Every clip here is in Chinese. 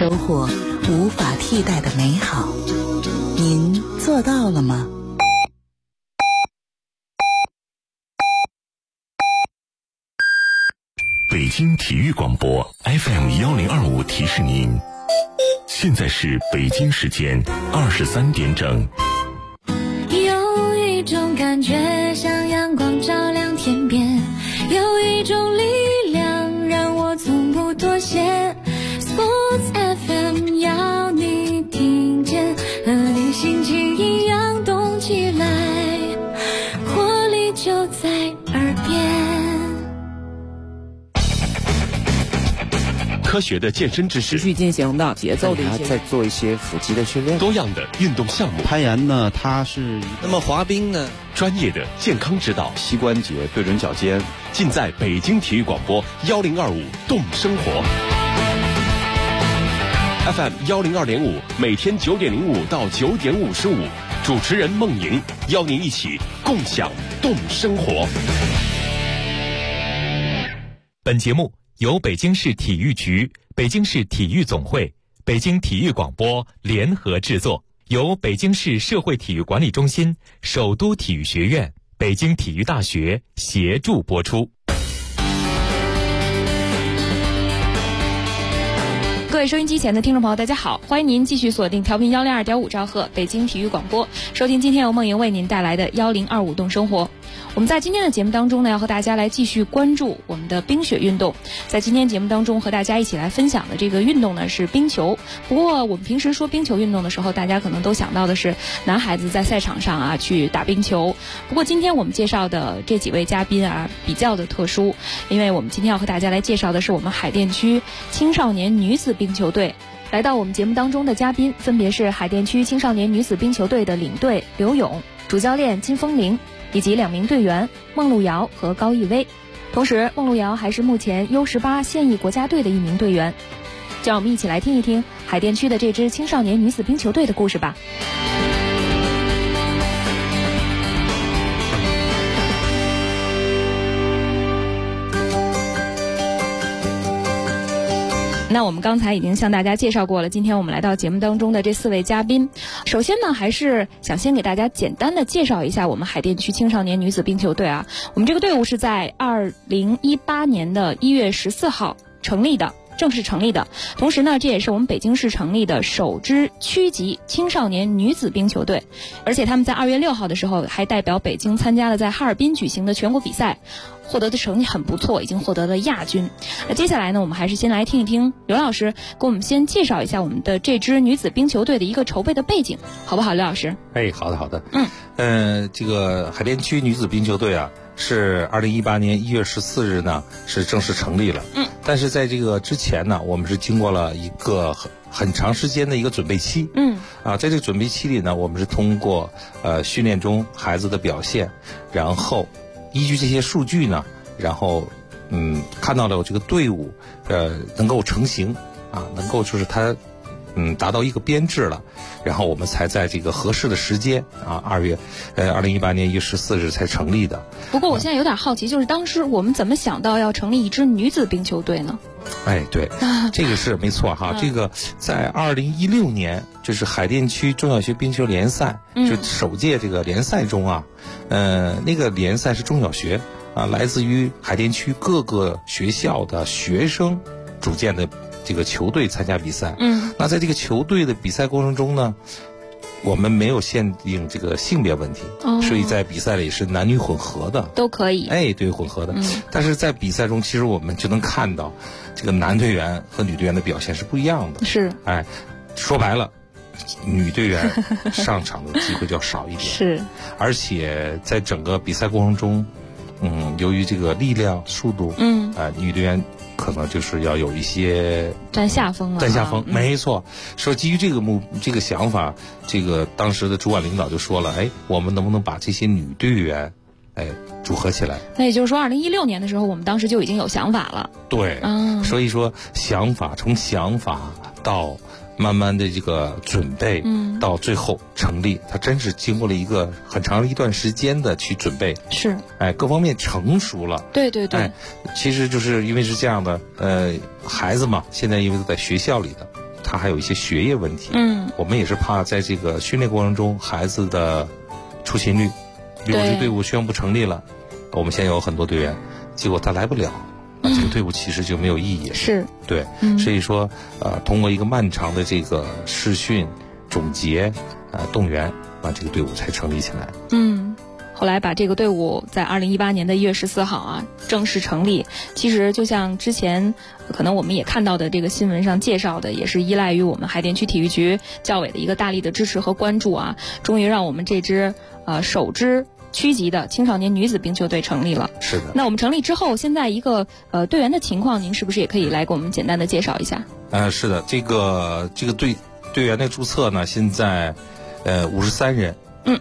收获无法替代的美好。您做到了吗？ 北京体育广播 FM1025提示您，现在是北京时间23点整。 有一种感觉像阳光照亮天边，有一种力量让我从不妥协。 Sports FM 要你听见，和你心情一样动起来，活力就在耳边。 科学的健身知识， 持续进行的节奏的一些， 再做一些腹肌的训练， 多样的运动项目， 攀岩呢，它是那么滑冰呢， 专业的健康指导， 膝关节对准脚尖， 尽在北京体育广播1025动生活 FM 102.5，每天9点05到9点55，主持人孟莹邀您一起共享动生活。 本节目由北京市体育局、北京市体育总会、北京体育广播联合制作，由北京市社会体育管理中心、首都体育学院、北京体育大学协助播出。 各位收音机前的听众朋友，大家好，欢迎您继续锁定调频102.5兆赫北京体育广播，收听今天由梦莹为您带来的1025动生活。我们在今天的节目当中呢，要和大家来继续关注我们的冰雪运动。在今天节目当中和大家一起来分享的这个运动呢是冰球。不过我们平时说冰球运动的时候，大家可能都想到的是男孩子在赛场上啊去打冰球。不过今天我们介绍的这几位嘉宾啊比较的特殊，因为我们今天要和大家来介绍的是我们海淀区青少年女子冰球队。来到我们节目当中的嘉宾分别是海淀区青少年女子冰球队的领队刘勇、主教练金风玲，以及2名队员孟路遥和高逸威。同时孟路遥还是目前 U18 现役国家队的1名队员。就让我们一起来听一听海淀区的这支青少年女子冰球队的故事吧。那我们刚才已经向大家介绍过了，今天我们来到节目当中的这4位嘉宾。首先呢，还是想先给大家简单的介绍一下我们海淀区青少年女子冰球队啊。我们这个队伍是在2018年的1月14号成立的，正式成立的。同时呢，这也是我们北京市成立的首支区级青少年女子冰球队，而且他们在2月6号的时候还代表北京参加了在哈尔滨举行的全国比赛，获得的成绩很不错，已经获得了亚军。那接下来呢，我们还是先来听一听刘老师给我们先介绍一下我们的这支女子冰球队的一个筹备的背景，好不好，刘老师？ 好的。这个海淀区女子冰球队啊，是2018年1月14日呢是正式成立了。但是在这个之前呢，我们是经过了一个很长时间的一个准备期。在这个准备期里呢，我们是通过训练中孩子的表现，然后依据这些数据呢，然后看到了这个队伍能够成型啊，能够就是它达到一个编制了，然后我们才在这个合适的时间啊，2018年1月14日才成立的。 不过我现在有点好奇，就是当时我们怎么想到要成立一支女子冰球队呢？ 对，这个是没错哈。这个在2016年，就是海淀区中小学冰球联赛，就首届这个联赛中啊，那个联赛是中小学啊，来自于海淀区各个学校的学生组建的这个球队参加比赛。那在这个球队的比赛过程中呢，我们没有限定这个性别问题，所以在比赛里是男女混合的， 都可以。 对，混合的。但是在比赛中，其实我们就能看到，这个男队员和女队员的表现是不一样的。 是。 说白了，女队员上场的机会就要少一点。 是。 而且在整个比赛过程中，由于这个力量、速度，女队员可能就是要有一些占下风了。 没错。说基于这个想法，这个当时的主管领导就说了，我们能不能把这些女队员组合起来？ 那也就是说2016年的时候，我们当时就已经有想法了。 对。所以说从想法到慢慢的这个准备，到最后成立，它真是经过了一个很长一段时间的去准备。 是。 各方面成熟了。 对。 其实就是因为是这样的，孩子嘛，现在因为都在学校里的， 他还有一些学业问题。我们也是怕在这个训练过程中孩子的出勤率，比如这队伍宣布成立了，我们现在有很多队员，结果他来不了，那这个队伍其实就没有意义。 是， 对，所以说通过一个漫长的这个试训、总结、动员，把这个队伍才成立起来。 后来把这个队伍在2018年的1月14号啊正式成立。其实就像之前可能我们也看到的这个新闻上介绍的，也是依赖于我们海淀区体育局教委的一个大力的支持和关注啊，终于让我们这支首支区级的青少年女子冰球队成立了。 是的。 那我们成立之后，现在一个队员的情况，您是不是也可以来给我们简单的介绍一下？ 是的，这个队员的注册呢，现在53人。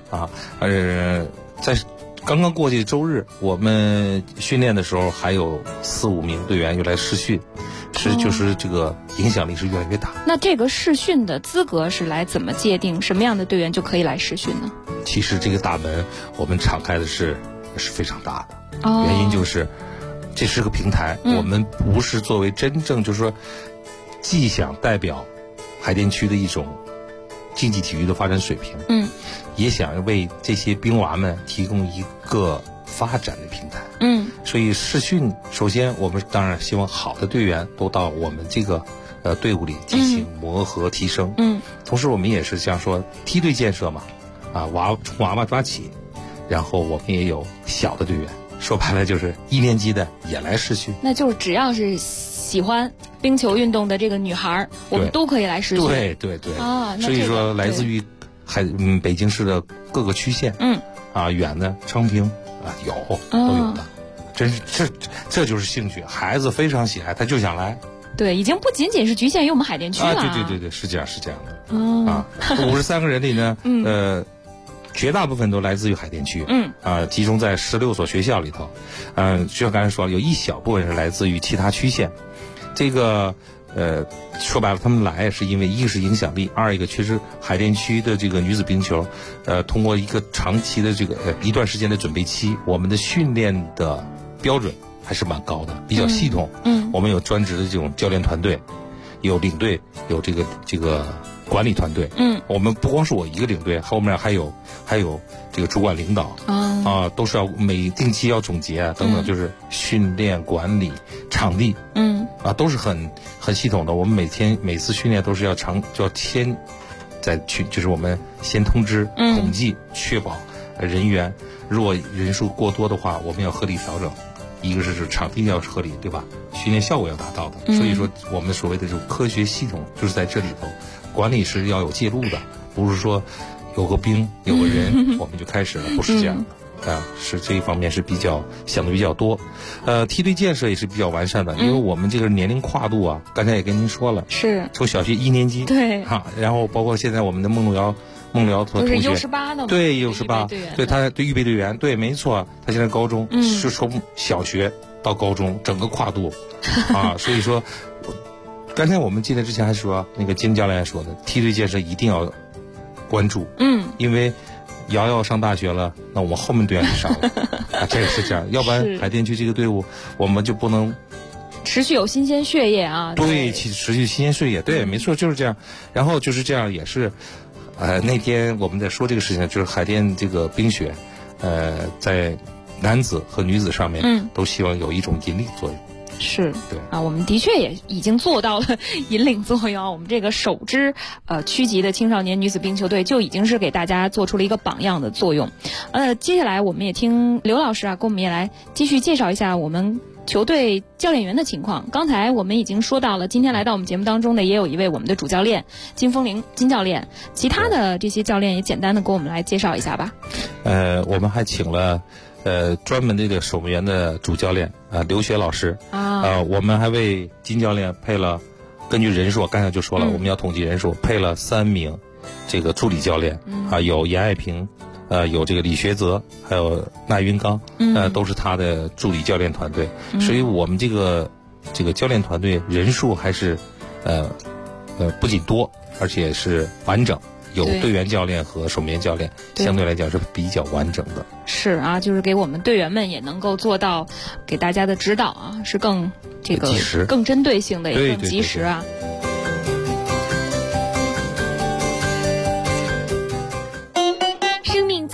在刚刚过去周日，我们训练的时候还有4-5名队员又来试训，就是这个影响力是越来越大。那这个试训的资格是来怎么界定？什么样的队员就可以来试训呢？ 其实这个大门我们敞开的是非常大的，原因就是这是个平台，我们不是作为真正就是说既想代表海淀区的一种竞技体育的发展水平，也想为这些兵娃们提供一个发展的平台。所以试训，首先我们当然希望好的队员都到我们这个队伍里进行磨合提升。同时我们也是像说梯队建设嘛，从娃娃抓起，然后我们也有小的队员，说白了就是1年级的也来试训。 那就是只要是喜欢冰球运动的这个女孩，我们都可以来试训。 对所以说来自于北京市的各个区县，远的昌平都有的，真是这就是兴趣，孩子非常喜爱，他就想来。 对，已经不仅仅是局限于我们海淀区了。 对，是这样的。53个人里呢，绝大部分都来自于海淀区，集中在16所学校里头，就像刚才说了，有一小部分是来自于其他区县。这个说白了，他们来是因为一个是影响力，二一个确实海淀区的这个女子冰球，通过一个长期的这个一段时间的准备期，我们的训练的标准还是蛮高的，比较系统。我们有专职的这种教练团队，有领队，有这个管理团队。我们不光是我一个领队，后面还有这个主管领导都是要定期要总结等等，就是训练管理场地。都是很系统的。我们每次训练都是要先就是我们先通知统计，确保人员，如果人数过多的话，我们要合理调整。一个是场地要合理，对吧？训练效果要达到的。所以说我们所谓的这种科学系统就是在这里头，管理是要有介入的，不是说有个兵有个人我们就开始了，不是这样的。是这一方面是想的比较多。梯队建设也是比较完善的，因为我们这个年龄跨度刚才也跟您说了，是从小学1年级，对然后包括现在我们的孟瑶同学都是U18的， 对U18，对他对预备队员，对没错，他现在高中是从小学到高中整个跨度所以说刚才我们进来之前还说那个金教练说的，梯队建设一定要关注，因为瑶瑶上大学了，那我们后面队员就上了这个是这样，要不然海淀区这个队伍我们就不能持续有新鲜血液对，持续新鲜血液，对，没错，就是这样。然后就是这样，也是那天我们在说这个事情，就是海淀这个冰雪在男子和女子上面都希望有一种引领作用。 是，对我们的确也已经做到了引领作用。我们这个首支区级的青少年女子冰球队就已经是给大家做出了一个榜样的作用。接下来我们也听刘老师给我们也来继续介绍一下我们球队教练员的情况。刚才我们已经说到了，今天来到我们节目当中的也有一位我们的主教练金风铃金教练，其他的这些教练也简单的给我们来介绍一下吧。 我们还请了专门的这个守门员的主教练刘雪老师我们还为金教练配了，根据人数刚才就说了，我们要统计人数，配了3名这个助理教练有严爱平，有这个李学泽，还有纳云刚，都是他的助理教练团队。所以我们这个教练团队人数还是不仅多，而且是完整。有队员教练和守门员教练，相对来讲是比较完整的。是就是给我们队员们也能够做到给大家的指导是更这个更针对性的，也更及时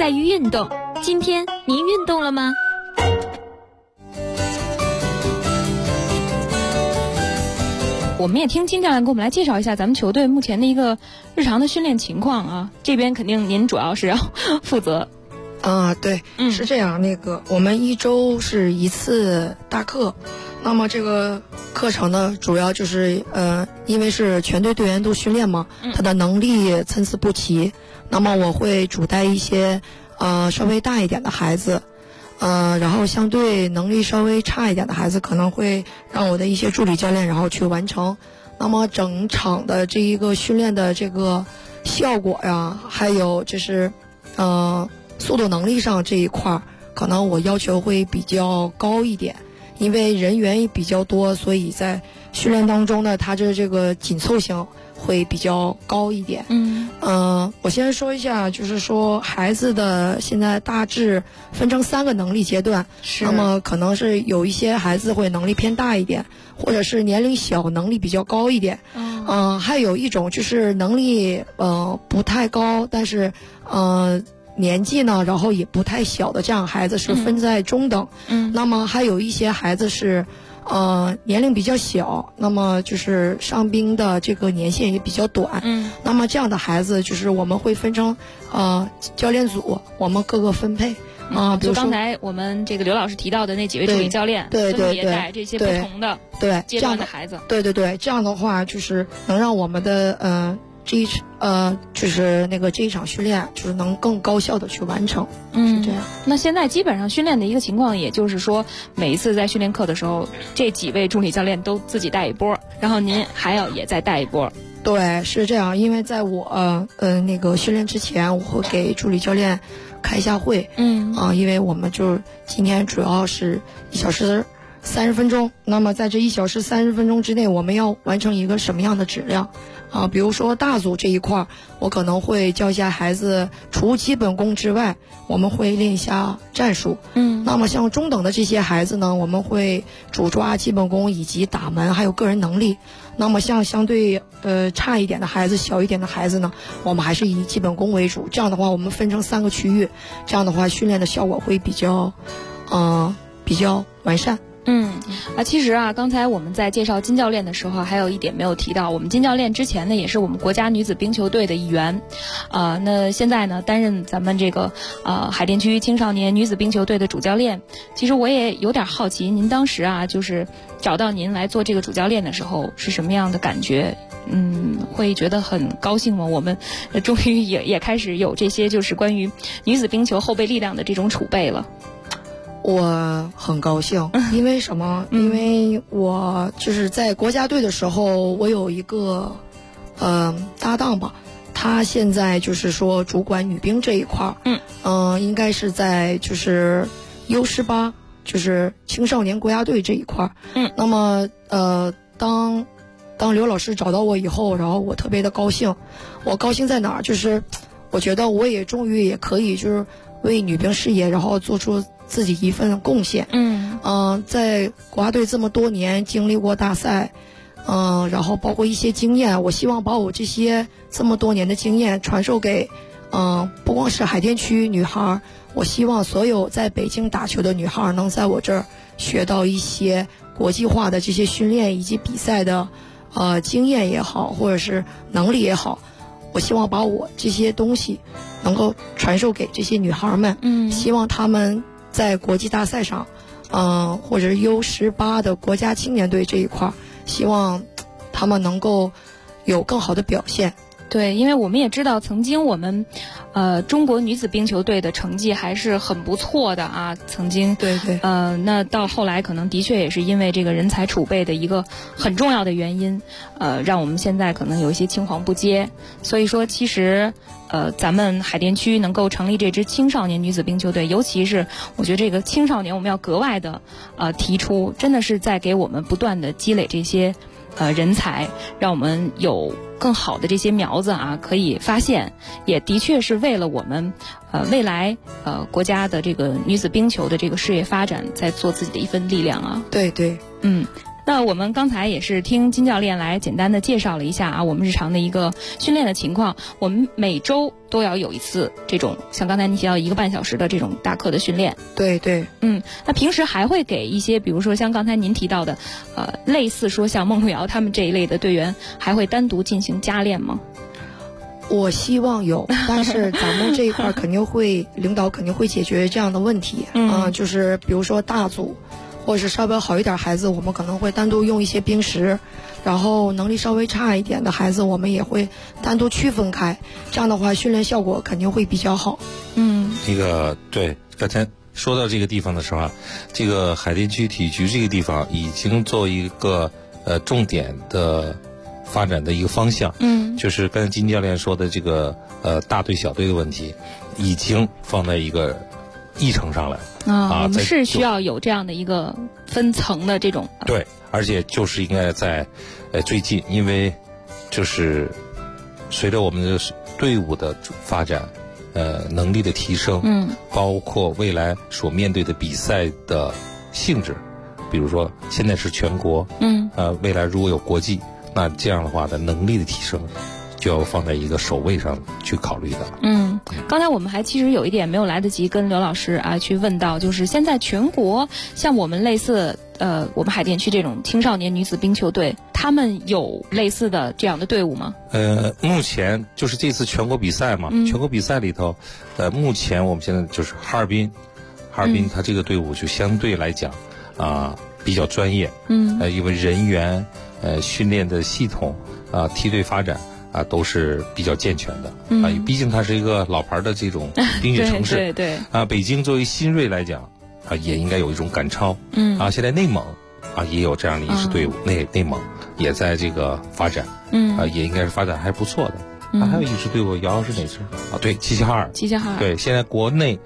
在于运动。今天您运动了吗？ 我们也听金教练给我们来介绍一下咱们球队目前的一个日常的训练情况啊。这边肯定您主要是要负责。 对，是这样。我们一周是一次大课，那么这个课程呢，主要就是因为是全队队员都训练嘛，他的能力参差不齐。那么我会主带一些稍微大一点的孩子。然后相对能力稍微差一点的孩子，可能会让我的一些助理教练然后去完成。那么整场的这一个训练的这个效果呀，还有就是速度能力上这一块，可能我要求会比较高一点，因为人员也比较多，所以在训练当中呢，它这个紧凑性会比较高一点。我先说一下，就是说孩子的现在大致分成3个能力阶段，那么可能是有一些孩子会能力偏大一点，或者是年龄小能力比较高一点。还有一种就是能力不太高，但是年纪呢，然后也不太小的这样孩子是分在中等。那么还有一些孩子是年龄比较小，那么就是伤兵的这个年限也比较短。那么这样的孩子就是我们会分成教练组，我们各个分配。比如说刚才我们这个刘老师提到的那几位助理教练，分别带这些不同的阶段的孩子。对， 这样的话就是能让我们的就是这一场训练就是能更高效的去完成。是这样。 那现在基本上训练的一个情况，也就是说每一次在训练课的时候，这几位助理教练都自己带一波，然后您还要也再带一波。 对，是这样。因为在我训练之前，我会给助理教练开一下会。因为我们就今天主要是1小时30分钟，那么在这1小时30分钟之内，我们要完成一个什么样的质量？比如说大组这一块，我可能会教一下孩子，除基本功之外，我们会练一下战术。那么像中等的这些孩子呢，我们会主抓基本功以及打门还有个人能力。那么像相对差一点的孩子，小一点的孩子呢，我们还是以基本功为主。这样的话，我们分成3个区域，这样的话训练的效果会比较完善。 其实刚才我们在介绍金教练的时候，还有一点没有提到，我们金教练之前呢也是我们国家女子冰球队的一员，那现在呢担任咱们这个海淀区青少年女子冰球队的主教练。其实我也有点好奇，您当时就是找到您来做这个主教练的时候是什么样的感觉？会觉得很高兴吗？我们终于也开始有这些就是关于女子冰球后备力量的这种储备了。 我很高兴，因为什么？因为我就是在国家队的时候，我有一个搭档吧，他现在就是说主管女兵这一块应该是在就是U18，就是青少年国家队这一块那么当刘老师找到我以后，然后我特别的高兴。我高兴在哪儿？就是我觉得我也终于也可以就是为女兵事业然后做出自己一份贡献。在国家队这么多年经历过大赛，然后包括一些经验，我希望把我这么多年的经验传授给不光是海淀区女孩，我希望所有在北京打球的女孩能在我这儿学到一些国际化的这些训练以及比赛的经验也好，或者是能力也好，我希望把我这些东西能够传授给这些女孩们。希望她们在国际大赛上或者是 U18 的国家青年队这一块，希望她们能够有更好的表现。 对，因为我们也知道曾经我们中国女子冰球队的成绩还是很不错的曾经对那到后来可能的确也是因为这个人才储备的一个很重要的原因让我们现在可能有一些青黄不接。所以说其实咱们海淀区能够成立这支青少年女子冰球队，尤其是我觉得这个青少年我们要格外的提出，真的是在给我们不断的积累这些人才，让我们有更好的这些苗子可以发现，也的确是为了我们未来国家的这个女子冰球的这个事业发展在做自己的一份力量对那我们刚才也是听金教练来简单的介绍了一下啊，我们日常的一个训练的情况。我们每周都要有一次这种像刚才你提到1个半小时的这种大课的训练。 对对。 那平时还会给一些比如说像刚才您提到的类似说像孟路遥他们这一类的队员还会单独进行加练吗？ 我希望有，但是咱们这一块肯定会领导肯定会解决这样的问题就是比如说大组或者是稍微好一点孩子，我们可能会单独用一些冰石，然后能力稍微差一点的孩子我们也会单独区分开，这样的话训练效果肯定会比较好。 对，刚才说到这个地方的时候啊，这个海淀区体育局这个地方已经作为一个重点的发展的一个方向，就是刚才金教练说的这个大队小队的问题，已经放在一个议程上来我们是需要有这样的一个分层的这种。 对，而且就是应该在最近，因为就是随着我们的队伍的发展，能力的提升，包括未来所面对的比赛的性质，比如说现在是全国，未来如果有国际。那这样的话的能力的提升就要放在一个首位上去考虑的。 刚才我们还其实有一点没有来得及跟刘老师去问到，就是现在全国像我们类似我们海淀区这种青少年女子冰球队，他们有类似的这样的队伍吗？ 目前就是这次全国比赛嘛，全国比赛里头，目前我们现在就是哈尔滨它这个队伍就相对来讲比较专业，因为人员训练的系统梯队发展都是比较健全的毕竟它是一个老牌的这种冰雪城市， 对北京作为新锐来讲也应该有一种赶超，现在内蒙也有这样的一支队伍，内蒙也在这个发展，也应该是发展还不错的。还有一支队伍，姚是哪支对，齐齐哈尔，对，现在国内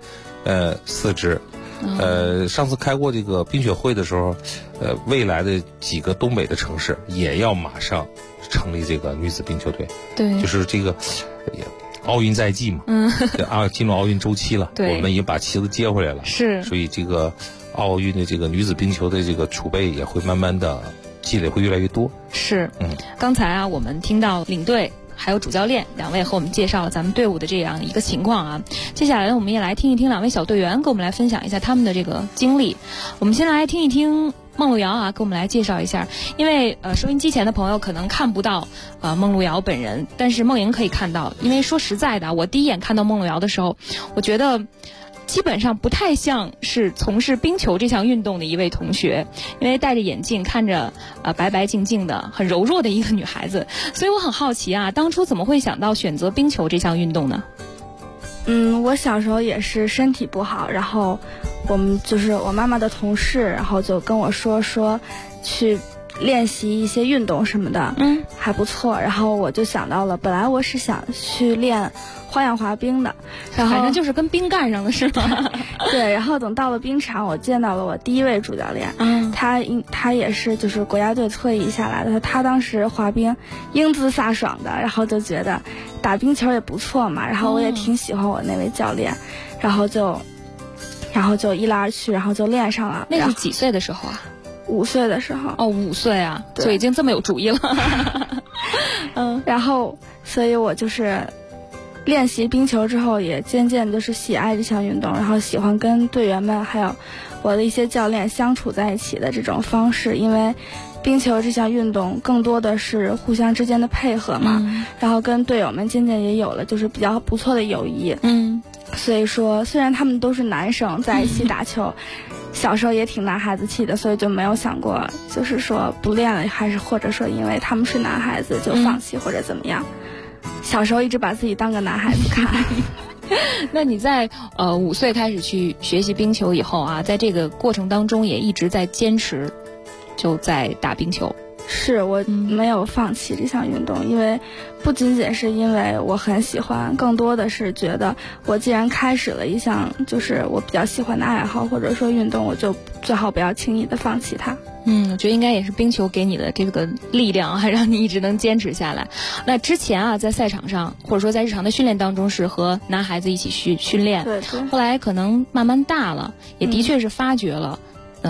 4支。上次开过这个冰雪会的时候，未来的几个东北的城市也要马上成立这个女子冰球队。对，就是这个奥运在即嘛，进入奥运周期了，我们已经把旗子接回来了，是，所以这个奥运的这个女子冰球的这个储备也会慢慢的积累，会越来越多。是， 刚才我们听到领队还有主教练2位和我们介绍了咱们队伍的这样一个情况接下来我们也来听一听2位小队员给我们来分享一下他们的这个经历。我们先来听一听孟路遥给我们来介绍一下，因为收音机前的朋友可能看不到孟路遥本人，但是孟莹可以看到。因为说实在的，我第一眼看到孟路遥的时候，我觉得基本上不太像是从事冰球这项运动的一位同学，因为戴着眼镜，看着白白净净的很柔弱的一个女孩子，所以我很好奇当初怎么会想到选择冰球这项运动呢？ 我小时候也是身体不好，然后我们就是我妈妈的同事，然后就跟我说去练习一些运动什么的，还不错。然后我就想到了，本来我是想去练花样滑冰的，然后反正就是跟冰干上的是吗？ 对，然后等到了冰场，我见到了我第一位主教练，他也是就是国家队退役下来的，他当时滑冰英姿飒爽的，然后就觉得打冰球也不错嘛，然后我也挺喜欢我那位教练，然后就一来二去，然后就练上了。 那是几岁的时候 ？5岁的时候。 5岁就已经这么有主意了。 然后所以我就是练习冰球之后，也渐渐就是喜爱这项运动，然后喜欢跟队员们还有我的一些教练相处在一起的这种方式，因为冰球这项运动更多的是互相之间的配合嘛，然后跟队友们渐渐也有了就是比较不错的友谊。所以说虽然他们都是男生在一起打球，小时候也挺男孩子气的，所以就没有想过就是说不练了，还是或者说因为他们是男孩子就放弃或者怎么样。小时候一直把自己当个男孩子看。 那你在5岁开始去学习冰球以后在这个过程当中也一直在坚持，就在打冰球。 是，我没有放弃这项运动，因为不仅仅是因为我很喜欢，更多的是觉得我既然开始了一项就是我比较喜欢的爱好或者说运动，我就最好不要轻易的放弃它。 我觉得应该也是冰球给你的这个力量还让你一直能坚持下来。那之前在赛场上或者说在日常的训练当中是和男孩子一起训练， 对， 后来可能慢慢大了，也的确是发觉了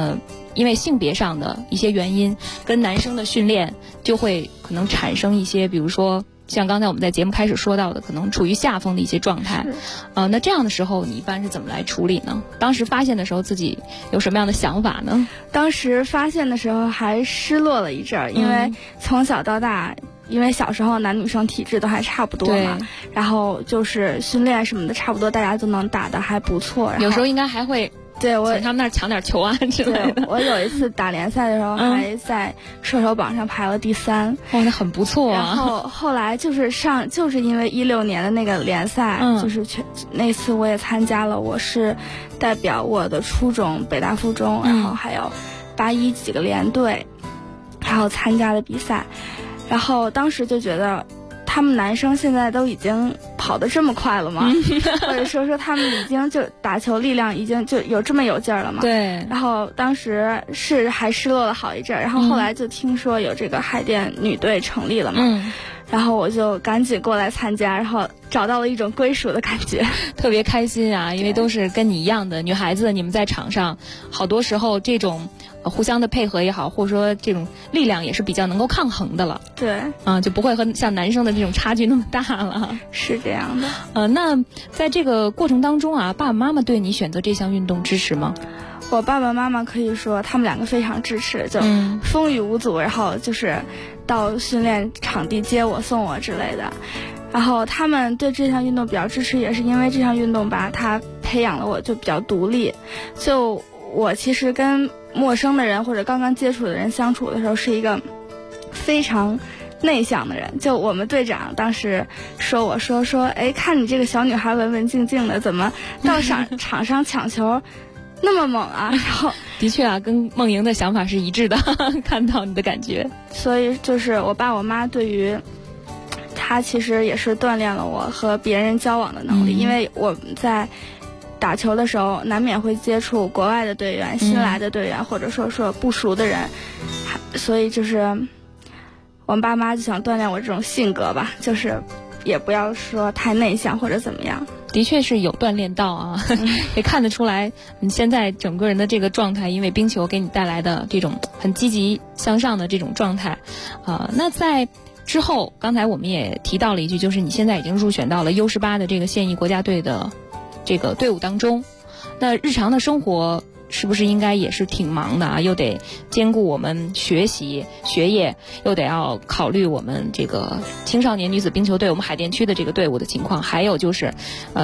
因为性别上的一些原因，跟男生的训练就会可能产生一些，比如说像刚才我们在节目开始说到的，可能处于下风的一些状态。那这样的时候你一般是怎么来处理呢？当时发现的时候自己有什么样的想法呢？ 当时发现的时候还失落了一阵儿，因为从小到大，因为小时候男女生体质都还差不多嘛，然后就是训练什么的差不多，大家都能打得还不错， 有时候应该还会对我从他们那儿抢点球啊之类的。 我有一次打联赛的时候，还在射手榜上排了第3， 哇，那很不错啊。 然后后来就是因为16年的那个联赛，就是那次我也参加了，我是代表我的初中北大附中，然后还有81几个连队，然后参加的比赛，然后当时就觉得他们男生现在都已经跑得这么快了吗？或者说他们已经就打球力量已经就有这么有劲儿了吗？ 对。 然后当时还失落了好一阵儿，然后后来就听说有这个海淀女队成立了嘛，然后我就赶紧过来参加，然后找到了一种归属的感觉， 特别开心啊！因为都是跟你一样的女孩子，你们在场上，好多时候这种互相的配合也好，或者说这种力量也是比较能够抗衡的了。 对， 就不会和像男生的这种差距那么大了。 是这样的。 那在这个过程当中啊，爸爸妈妈对你选择这项运动支持吗？ 我爸爸妈妈可以说他们两个非常支持，就风雨无阻，然后就是到训练场地接我送我之类的。然后他们对这项运动比较支持，也是因为这项运动吧，它培养了我就比较独立。就我其实跟陌生的人或者刚刚接触的人相处的时候，是一个非常内向的人。就我们队长当时说我说哎，看你这个小女孩文文静静的，怎么到场上抢球那么猛啊？然后的确啊，跟梦莹的想法是一致的，看到你的感觉。 所以就是我爸我妈对于他其实也是锻炼了我和别人交往的能力，因为我们在打球的时候难免会接触国外的队员、新来的队员，或者说不熟的人，所以就是我们爸妈就想锻炼我这种性格吧，就是也不要说太内向或者怎么样。 的确是有锻炼到啊，也看得出来你现在整个人的这个状态，因为冰球给你带来的这种很积极向上的这种状态。那在之后，刚才我们也提到了一句，就是你现在已经入选到了 U18 的这个现役国家队的这个队伍当中。那日常的生活是不是应该也是挺忙的啊？又得兼顾我们学习学业，又得要考虑我们这个青少年女子冰球队我们海淀区的这个队伍的情况，还有就是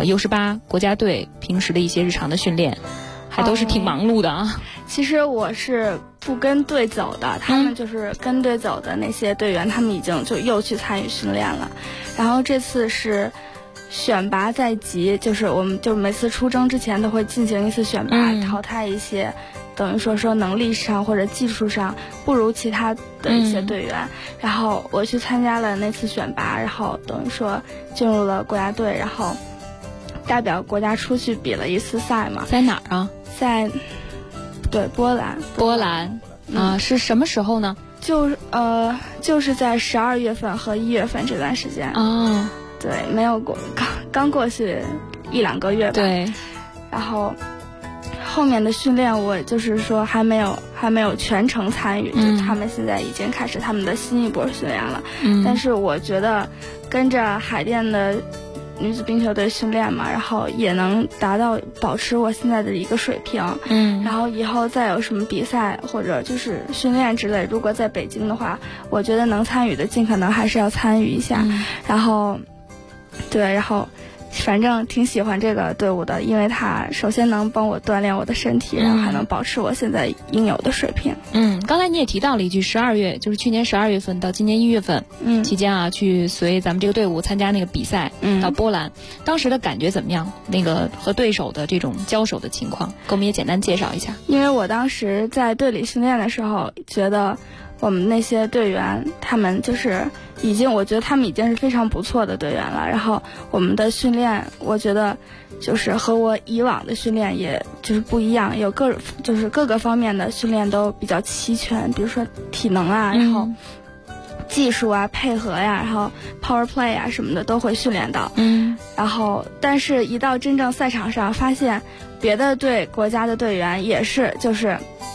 U18 国家队平时的一些日常的训练，还都是挺忙碌的啊。 其实我是不跟队走的，他们就是跟队走的那些队员，他们已经就又去参与训练了。然后这次是选拔在即，就是我们就每次出征之前都会进行一次选拔，淘汰一些等于说能力上或者技术上不如其他的一些队员。然后我去参加了那次选拔，然后等于说进入了国家队，然后代表国家出去比了一次赛嘛。 在哪儿啊？ 在波兰。 是什么时候呢？ 就是在12月份和1月份这段时间。 哦， 对，没有过，刚过去1-2个月吧。 对， 然后后面的训练我就是说还没有全程参与，就他们现在已经开始他们的新一波训练了。但是我觉得跟着海淀的女子冰球队训练嘛，然后也能保持我现在的一个水平。然后以后再有什么比赛或者就是训练之类，如果在北京的话，我觉得能参与的尽可能还是要参与一下。然后反正挺喜欢这个队伍的，因为它首先能帮我锻炼我的身体，然后还能保持我现在应有的水平。 刚才你也提到了一句，12月就是去年12月份到今年1月份期间啊，去随咱们这个队伍参加那个比赛，到波兰，当时的感觉怎么样？那个和对手的这种交手的情况，给我们也简单介绍一下。 因为我当时在队里训练的时候，觉得我们那些队员他们就是我觉得他们已经是非常不错的队员了。然后我们的训练，我觉得就是和我以往的训练也就是不一样，有各个方面的训练都比较齐全，比如说体能啊，然后技术啊、配合呀，然后 power play 啊什么的都会训练到。然后但是一到真正赛场上，发现别的国家的队员也是就是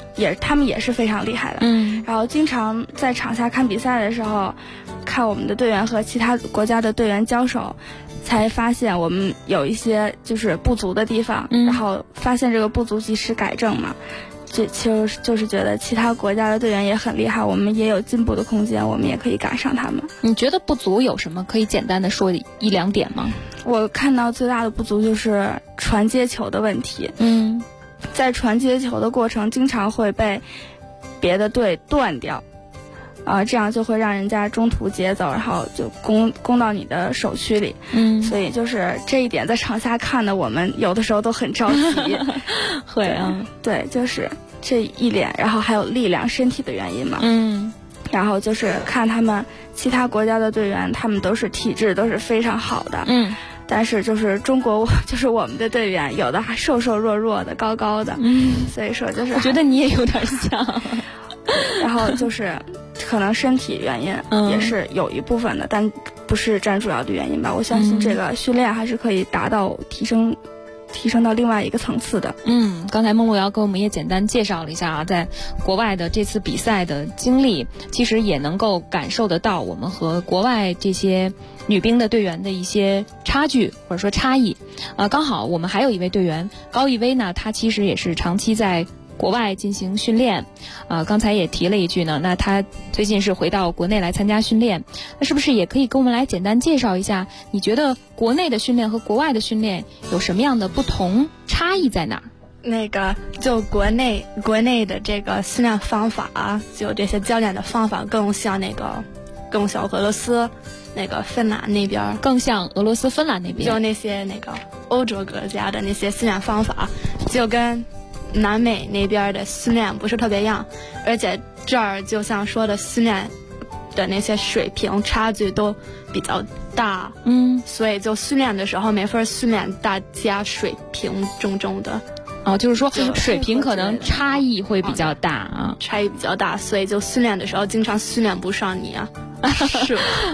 他们也是非常厉害的。然后经常在场下看比赛的时候，看我们的队员和其他国家的队员交手，才发现我们有一些就是不足的地方，然后发现这个不足及时改正嘛。就是觉得其他国家的队员也很厉害，我们也有进步的空间，我们也可以赶上他们。 你觉得不足有什么可以简单的说一两点吗？ 我看到最大的不足就是传接球的问题。在传接球的过程经常会被别的队断掉，这样就会让人家中途截走，然后就攻到你的手区里。所以就是这一点在场下看的我们有的时候都很着急。 会啊， 对，就是这一点，然后还有力量身体的原因嘛。然后就是看他们其他国家的队员，他们都是体质都是非常好的。但是就是中国，就是我们的队员有的还瘦瘦弱弱的，高高的。所以说就是我觉得你也有点像。 然后就是可能身体原因也是有一部分的，但不是占主要的原因吧。我相信这个训练还是可以达到提升到另外一个层次的。 刚才孟路遥给我们也简单介绍了一下在国外的这次比赛的经历，其实也能够感受得到我们和国外这些女兵的队员的一些差距或者说差异。刚好我们还有一位队员高艺薇呢，她其实也是长期在国外进行训练，刚才也提了一句呢，那他最近是回到国内来参加训练，那是不是也可以跟我们来简单介绍一下，你觉得国内的训练和国外的训练有什么样的不同，差异在哪儿？ 那个就国内的这个训练方法，就这些教练的方法更像俄罗斯、那个芬兰那边， 更像俄罗斯、芬兰那边， 就那些那个欧洲国家的那些训练方法，就跟南美那边的训练不是特别一样，而且这儿就像说的训练的那些水平差距都比较大，所以就训练的时候没法训练大家水平中的。 就是说水平可能差异会比较大啊， 差异比较大，所以就训练的时候经常训练不上你啊。是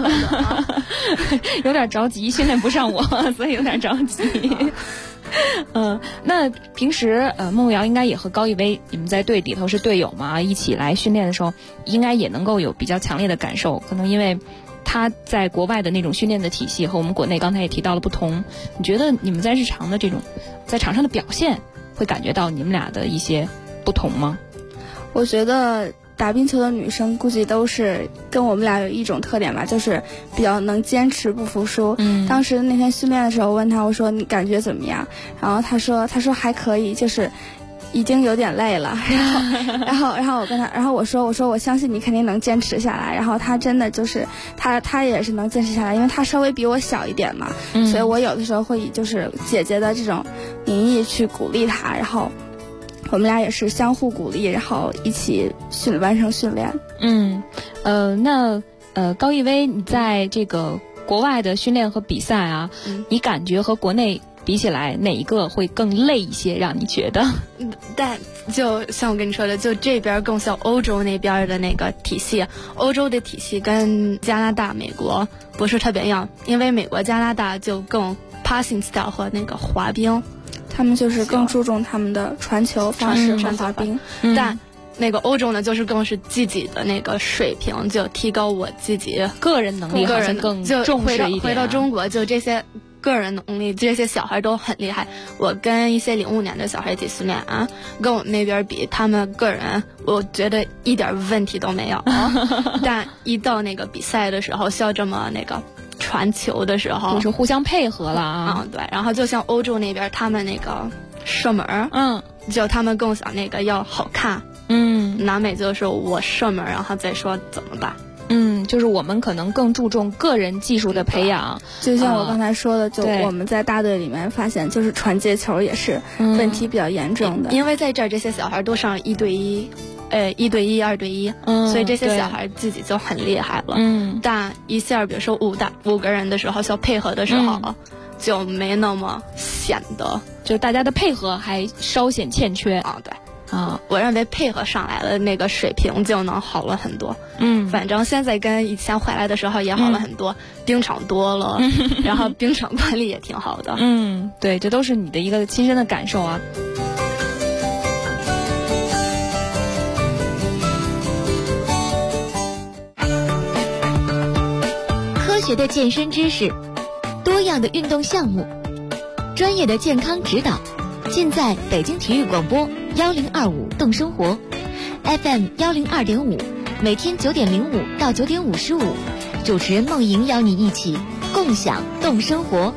有点着急，训练不上我，所以有点着急。那平时孟路遥应该也和高艺薇，你们在队里头是队友嘛，一起来训练的时候，应该也能够有比较强烈的感受。可能因为他在国外的那种训练的体系和我们国内刚才也提到了不同，你觉得你们在日常的这种在场上的表现，会感觉到你们俩的一些不同吗？ 我觉得打冰球的女生估计都是跟我们俩有一种特点吧，就是比较能坚持不服输。当时那天训练的时候问他，我说你感觉怎么样？然后他说还可以，就是已经有点累了。然后我跟他，然后我说我相信你肯定能坚持下来。然后他真的就是他也是能坚持下来，因为他稍微比我小一点嘛，所以我有的时候会以就是姐姐的这种名义去鼓励他，然后我们俩也是相互鼓励，然后一起完成训练。 那高艺薇，你在这个国外的训练和比赛啊，你感觉和国内比起来，哪一个会更累一些？让你觉得？ 但就像我跟你说的，就这边更像欧洲那边的那个体系，欧洲的体系跟加拿大、美国不是特别一样，因为美国、加拿大就更 passing style 和那个滑冰。 他们就是更注重他们的传球方式和滑冰， 但那个欧洲呢，就是更是自己的那个水平，就提高我自己个人能力，好像更重视一点。 回到中国，就这些个人能力，这些小孩都很厉害。我跟一些05年的小孩一起训练啊，跟我那边比，他们个人我觉得一点问题都没有，但一到那个比赛的时候，需要这么那个传球的时候， 就是互相配合了啊。 对，然后就像欧洲那边，他们那个射门，就他们更想那个要好看，南美就是我射门，然后再说怎么办。 就是我们可能更注重个人技术的培养， 就像我刚才说的，就我们在大队里面发现，就是传接球也是问题比较严重的， 因为在这儿这些小孩都上1对1。1对1、2对1，所以这些小孩自己就很厉害了。但一下比如说5个人的时候，需要配合的时候，就没那么显得， 就大家的配合还稍显欠缺。 对。我认为配合上来了，那个水平就能好了很多。反正现在跟以前回来的时候也好了很多，冰场多了，然后冰场管理也挺好的。 对，这都是你的一个亲身的感受啊。 学的健身知识，多样的运动项目，专业的健康指导，尽在北京体育广播1025动生活 FM 102.5，每天9点05到9点55，主持人梦莹邀你一起共享动生活。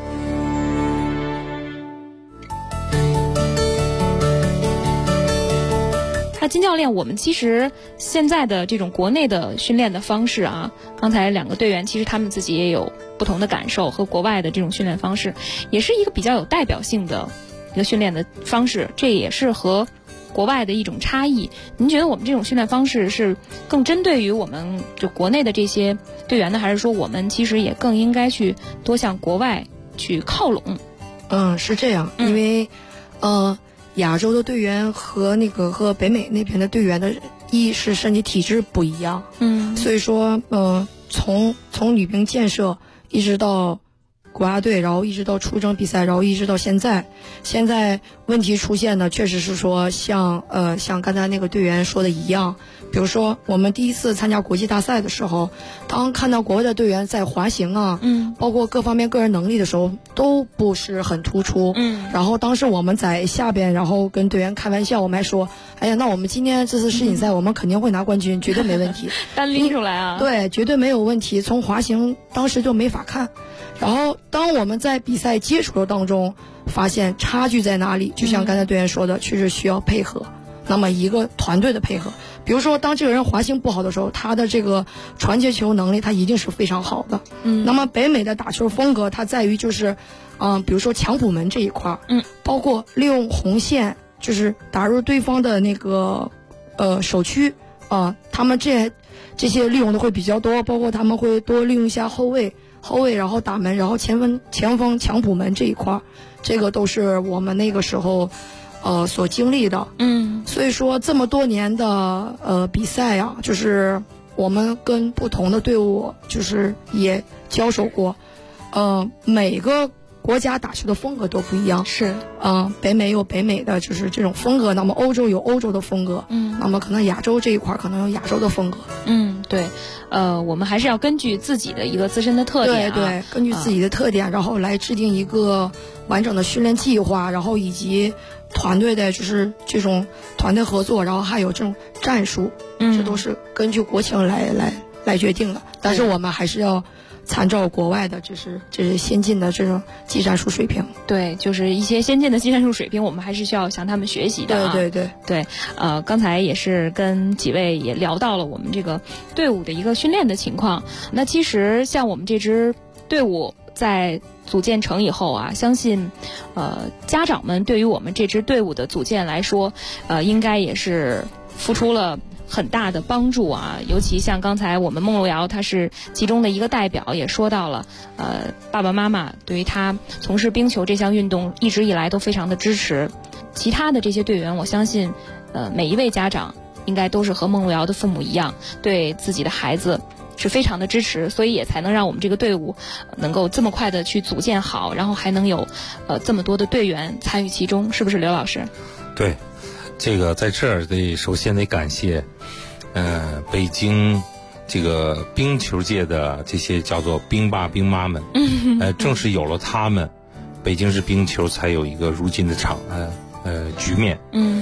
金教练，我们其实现在的这种国内的训练的方式啊，刚才2个队员其实他们自己也有不同的感受，和国外的这种训练方式也是一个比较有代表性的一个训练的方式，这也是和国外的一种差异。您觉得我们这种训练方式是更针对于我们就国内的这些队员呢，还是说我们其实也更应该去多向国外去靠拢？ 是这样，因为亚洲的队员和北美那边的队员的身体体质不一样，所以说从女兵建设一直到国家队，然后一直到出征比赛，然后一直到现在问题出现的确实是说像刚才那个队员说的一样，比如说我们第一次参加国际大赛的时候，当看到国外的队员在滑行啊，包括各方面个人能力的时候都不是很突出，然后当时我们在下边，然后跟队员开玩笑，我们还说，哎呀，那我们今天这次世锦赛我们肯定会拿冠军，绝对没问题， 单拎出来啊， 对，绝对没有问题。从滑行当时就没法看，然后当我们在比赛接触的当中发现差距在哪里，就像刚才队员说的，确实需要配合，那么一个团队的配合。比如说当这个人滑行不好的时候，他的这个传接球能力他一定是非常好的，那么北美的打球风格它在于就是比如说抢补门这一块，包括利用红线就是打入对方的那个手区他们这些利用的会比较多，包括他们会多利用一下后卫，然后打门，然后前锋抢补门这一块，这个都是我们那个时候所经历的。所以说这么多年的比赛啊，就是我们跟不同的队伍就是也交手过，每个国家打球的风格都不一样， 是北美有北美的就是这种风格，那么欧洲有欧洲的风格，那么可能亚洲这一块可能有亚洲的风格。 对，我们还是要根据自己的一个自身的特点， 对，根据自己的特点，然后来制定一个完整的训练计划，然后以及团队的就是这种团队合作，然后还有这种战术，这都是根据国情来决定的。但是我们还是要参照国外的，这是先进的这种技战术水平。 对，就是一些先进的技战术水平，我们还是需要向他们学习的。对，刚才也是跟几位也聊到了我们这个队伍的一个训练的情况。那其实像我们这支队伍在组建成以后啊，相信家长们对于我们这支队伍的组建来说，应该也是付出了很大的帮助啊。尤其像刚才我们孟路遥他是其中的一个代表，也说到了爸爸妈妈对于他从事冰球这项运动一直以来都非常的支持。其他的这些队员，我相信每一位家长应该都是和孟路遥的父母一样，对自己的孩子是非常的支持，所以也才能让我们这个队伍能够这么快的去组建好，然后还能有这么多的队员参与其中，是不是刘老师？ 对，这个在这儿首先得感谢北京这个冰球界的这些叫做冰爸冰妈们，正是有了他们，北京市冰球才有一个如今的局面。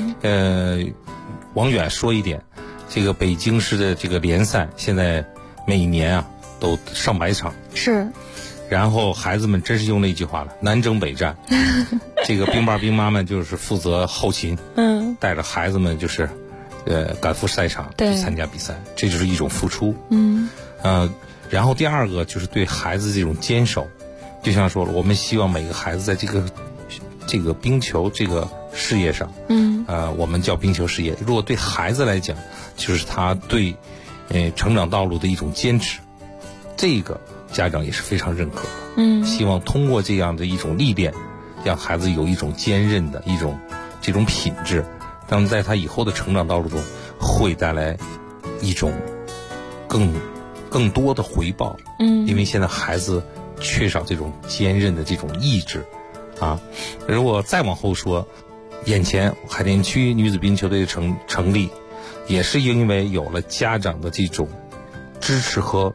往远说一点，这个北京市的这个联赛现在每年啊都上百场， 是。 然后孩子们真是用那句话了，南征北战。这个冰爸冰妈们就是负责后勤，带着孩子们就是赶赴赛场去参加比赛，这就是一种付出。然后第二个就是对孩子这种坚守，就像说了，我们希望每个孩子在这个冰球这个事业上，我们叫冰球事业。如果对孩子来讲，就是他对成长道路的一种坚持，这个家长也是非常认可的。希望通过这样的一种历练，让孩子有一种坚韧的这种品质，那么在他以后的成长道路中会带来一种更多的回报。因为现在孩子缺少这种坚韧的这种意志啊。如果再往后说，眼前海淀区女子冰球队的成立，也是因为有了家长的这种支持和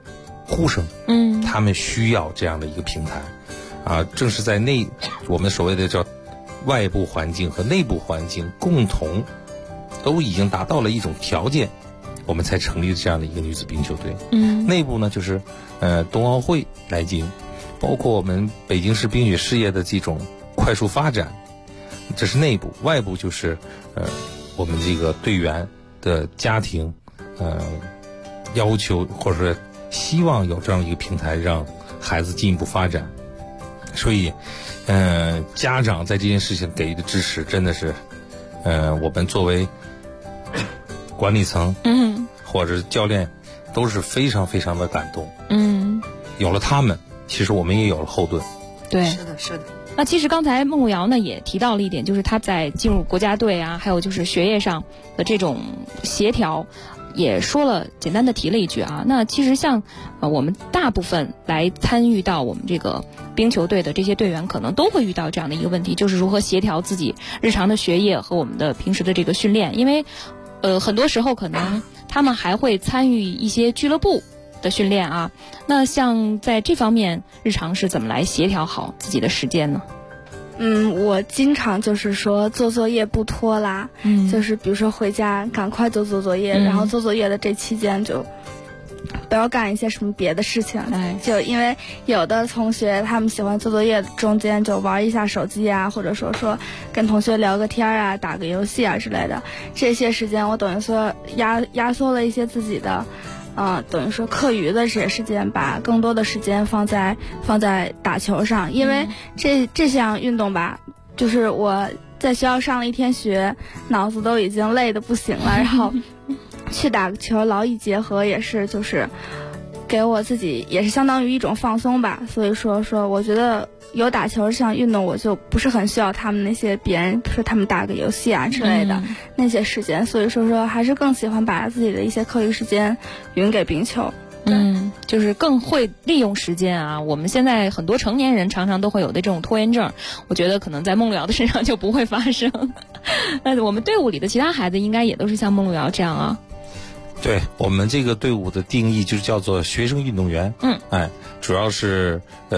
呼声，他们需要这样的一个平台，正是在我们所谓的叫外部环境和内部环境共同都已经达到了一种条件，我们才成立这样的一个女子冰球队。内部呢就是冬奥会来京，包括我们北京市冰雪事业的这种快速发展，这是内部。外部就是我们这个队员的家庭要求或者说希望有这样一个平台让孩子进一步发展。所以家长在这件事情给予的支持真的是我们作为管理层或者教练都是非常非常的感动。有了他们，其实我们也有了后盾。 对， 是的，是的。 那其实刚才孟路遥呢也提到了一点，就是他在进入国家队啊，还有就是学业上的这种协调，也说了简单的提了一句啊。那其实像我们大部分来参与到我们这个冰球队的这些队员，可能都会遇到这样的一个问题，就是如何协调自己日常的学业和我们的平时的这个训练。因为很多时候可能他们还会参与一些俱乐部的训练啊。那像在这方面日常是怎么来协调好自己的时间呢？ 我经常就是说做作业不拖拉，就是比如说回家赶快就做作业，然后做作业的这期间就不要干一些什么别的事情。就因为有的同学他们喜欢做作业中间就玩一下手机啊，或者说跟同学聊个天啊，打个游戏啊之类的，这些时间我等于说压缩了一些自己的等于说课余的这些时间，把更多的时间放在打球上。因为这项运动吧，就是我在学校上了一天学，脑子都已经累得不行了，然后去打个球，劳逸结合也是就是给我自己也是相当于一种放松吧。所以说我觉得有打球这项运动，我就不是很需要他们那些别人说他们打个游戏啊之类的那些时间，所以说还是更喜欢把自己的一些课余时间匀给冰球。 就是更会利用时间啊。我们现在很多成年人常常都会有的这种拖延症，我觉得可能在孟路遥的身上就不会发生。那我们队伍里的其他孩子应该也都是像孟路遥这样啊。 对，我们这个队伍的定义就是叫做学生运动员。主要是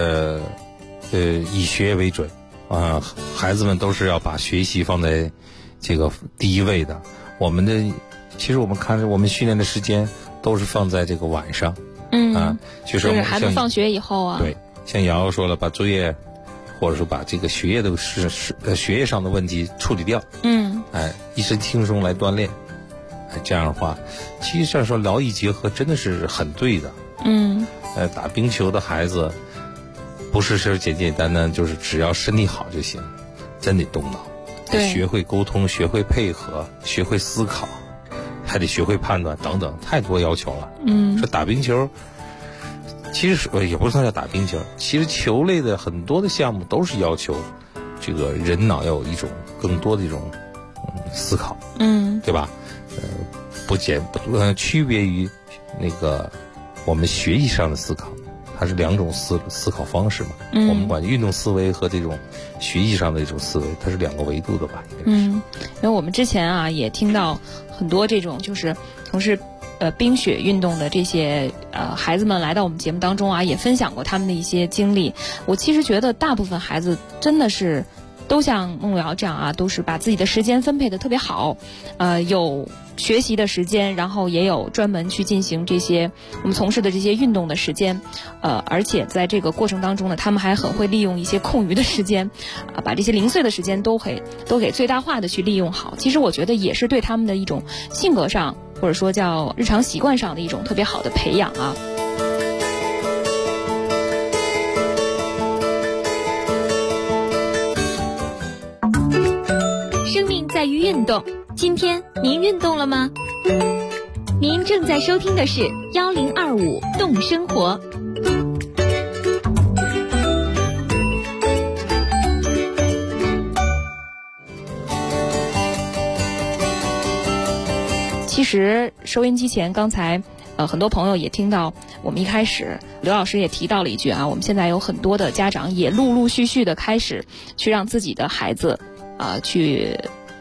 以学业为准孩子们都是要把学习放在这个第一位的。其实我们看着我们训练的时间都是放在这个晚上。就是孩子放学以后啊。 对，像瑶瑶说了，把作业或者说把这个学业的学业上的问题处理掉。一身轻松来锻炼。这样的话，其实像说劳逸结合真的是很对的。打冰球的孩子不是说简简单单就是只要身体好就行，真得动脑，得学会沟通，学会配合，学会思考，还得学会判断等等，太多要求了。说打冰球，其实也不是说叫打冰球，其实球类的很多的项目都是要求这个人脑要有一种更多的一种思考，对吧？区别于那个我们学习上的思考，它是两种思考方式嘛。我们管运动思维和这种学习上的一种思维，它是两个维度的吧。 因为我们之前啊也听到很多这种就是从事冰雪运动的这些孩子们来到我们节目当中啊，也分享过他们的一些经历。我其实觉得大部分孩子真的是都像孟路遥这样啊，都是把自己的时间分配得特别好，有学习的时间，然后也有专门去进行这些我们从事的这些运动的时间，而且在这个过程当中呢，他们还很会利用一些空余的时间，把这些零碎的时间都给最大化的去利用好。其实我觉得也是对他们的一种性格上，或者说叫日常习惯上的一种特别好的培养啊。 生命在于运动，今天您运动了吗？您正在收听的是1025动生活。 其实收音机前刚才很多朋友也听到我们一开始刘老师也提到了一句啊，我们现在有很多的家长也陆陆续续的开始去让自己的孩子去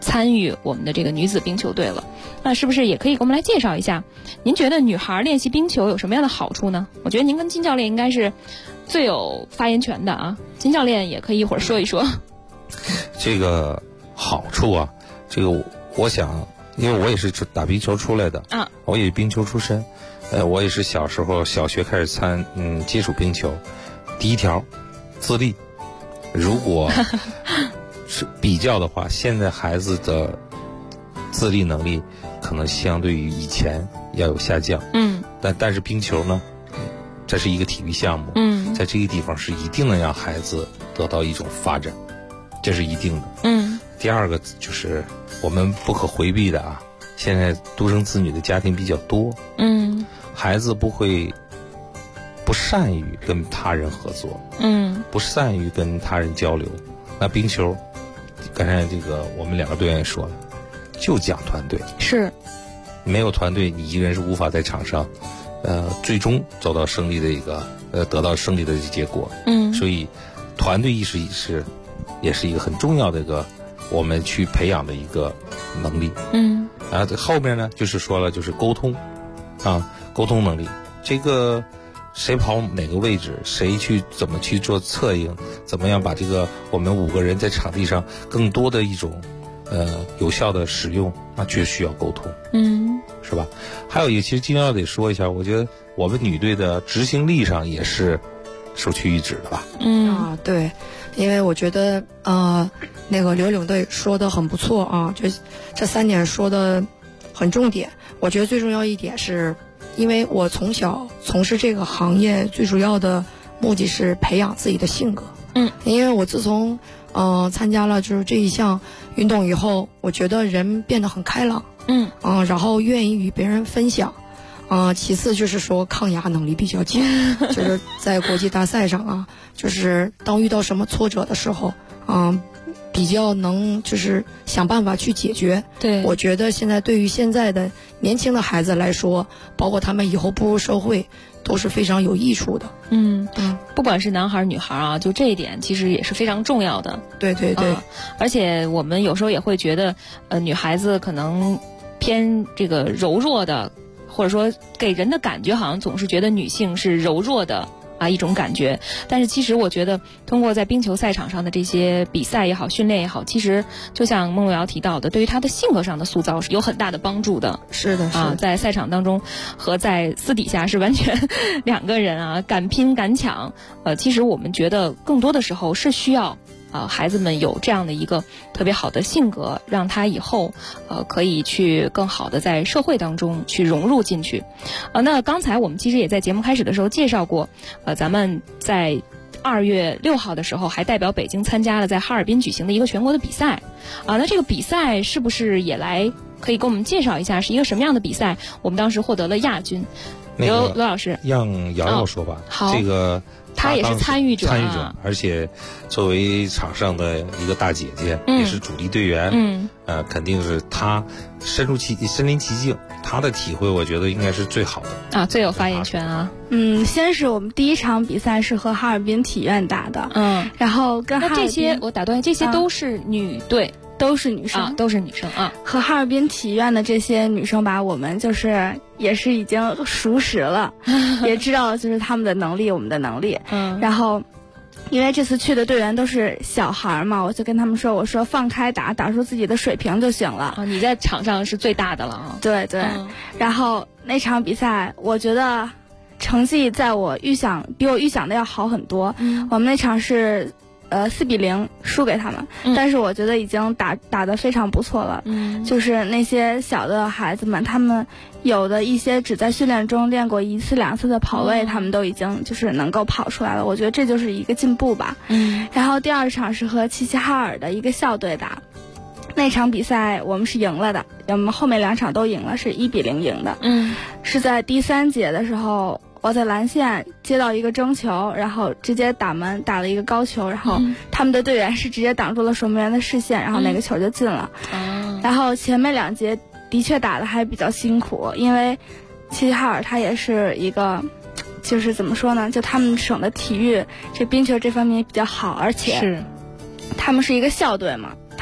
参与我们的这个女子冰球队了。那是不是也可以给我们来介绍一下，您觉得女孩练习冰球有什么样的好处呢？我觉得您跟金教练应该是最有发言权的啊，金教练也可以一会儿说一说。 这个好处啊，这个我想，因为我也是打冰球出来的啊，我也是冰球出身，我也是小时候小学开始接触冰球。第一条，自立。如果是比较的话，现在孩子的自立能力可能相对于以前要有下降。但是冰球呢，这是一个体育项目，在这个地方是一定能让孩子得到一种发展，这是一定的。第二个就是我们不可回避的啊，现在独生子女的家庭比较多，孩子不善于跟他人合作，不善于跟他人交流。那冰球，刚才这个我们2个队员也说了，就讲团队，是没有团队，你一个人是无法在场上，最终走到胜利的一个得到胜利的结果。所以团队意识也是一个很重要的一个我们去培养的一个能力。然后后面呢，就是说了，就是沟通啊，沟通能力，这个。谁跑哪个位置，谁怎么去做策应，怎么样把这个我们5个人在场地上更多的一种有效的使用，那确实需要沟通，是吧？还有一个，其实今天要得说一下，我觉得我们女队的执行力上也是首屈一指的吧？ 对，因为我觉得那个刘领队说的很不错啊，这3点说的很重点。我觉得最重要一点是。因为我从小从事这个行业，最主要的目的是培养自己的性格。因为我自从参加了就是这一项运动以后，我觉得人变得很开朗。然后愿意与别人分享。其次就是说抗压能力比较强，就是在国际大赛上啊，就是当遇到什么挫折的时候，比较能就是想办法去解决。对，我觉得现在对于现在的年轻的孩子来说，包括他们以后步入社会，都是非常有益处的。 不管是男孩女孩啊，就这一点其实也是非常重要的。对，而且我们有时候也会觉得，女孩子可能偏这个柔弱的，或者说给人的感觉好像总是觉得女性是柔弱的。一种感觉，但是其实我觉得通过在冰球赛场上的这些比赛也好，训练也好，其实就像孟洛瑶提到的，对于他的性格上的塑造是有很大的帮助的。是的，在赛场当中和在私底下是完全2个人啊，敢拼敢抢。其实我们觉得更多的时候是需要孩子们有这样的一个特别好的性格，让他以后可以去更好的在社会当中去融入进去。那刚才我们其实也在节目开始的时候介绍过，咱们在2月6号的时候还代表北京参加了在哈尔滨举行的一个全国的比赛。那这个比赛是不是也可以给我们介绍一下是一个什么样的比赛？我们当时获得了亚军。刘老师让瑶瑶说吧。好，这个他也是参与者， 而且作为场上的一个大姐姐，也是主力队员，肯定是他身临其境，他的体会我觉得应该是最好的最有发言权啊。 先是我们第1场比赛是和哈尔滨体院打的，然后跟哈尔滨， 这些我打断，这些都是女队。 都是女生， 都是女生啊！ 和哈尔滨体院的这些女生吧，我们就是也是已经熟识了，也知道就是他们的能力，我们的能力。然后，因为这次去的队员都是小孩嘛，我就跟他们说，我说放开打出自己的水平就行了。 你在场上是最大的了啊！ 对。然后那场比赛，我觉得成绩比我预想的要好很多。我们那场是。4-0输给他们，但是我觉得已经打得非常不错了。就是那些小的孩子们，他们有的一些只在训练中练过1次2次的跑位，他们都已经就是能够跑出来了。我觉得这就是一个进步吧。然后第2场是和齐齐哈尔的一个校队打，那场比赛我们是赢了的，我们后面2场都赢了，是1-0赢的。是在第3节的时候。我在蓝线接到一个争球，然后直接打门，打了一个高球，然后他们的队员是直接挡住了守门员的视线，然后那个球就进了。然后前面2节的确打得还比较辛苦，因为齐齐哈尔他也是一个，就是怎么说呢，就他们省的体育这冰球这方面也比较好，而且他们是一个校队嘛。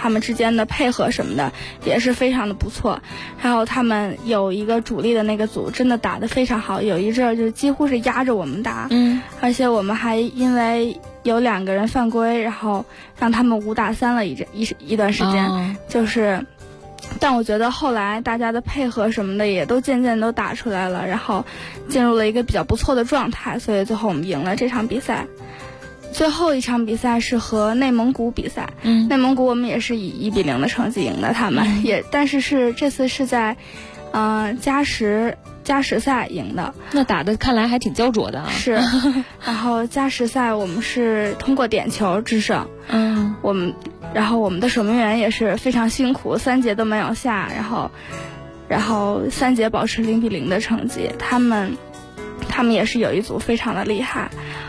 他们之间的配合什么的也是非常的不错。然后他们有一个主力的那个组真的打得非常好，有一阵儿就几乎是压着我们打，而且我们还因为有2个人犯规，然后让他们5打3了一段时间，就是。但我觉得后来大家的配合什么的也都渐渐都打出来了，然后进入了一个比较不错的状态，所以最后我们赢了这场比赛。最后一场比赛是和内蒙古比赛，内蒙古我们也是以1比0的成绩赢的他们，但是这次是在加时赛赢的。 那打的看来还挺焦灼的啊。 是，然后加时赛我们是通过点球制胜。然后我们的守门员也是非常辛苦，3节都没有下，然后3节保持0比0的成绩。他们也是有一组非常的厉害，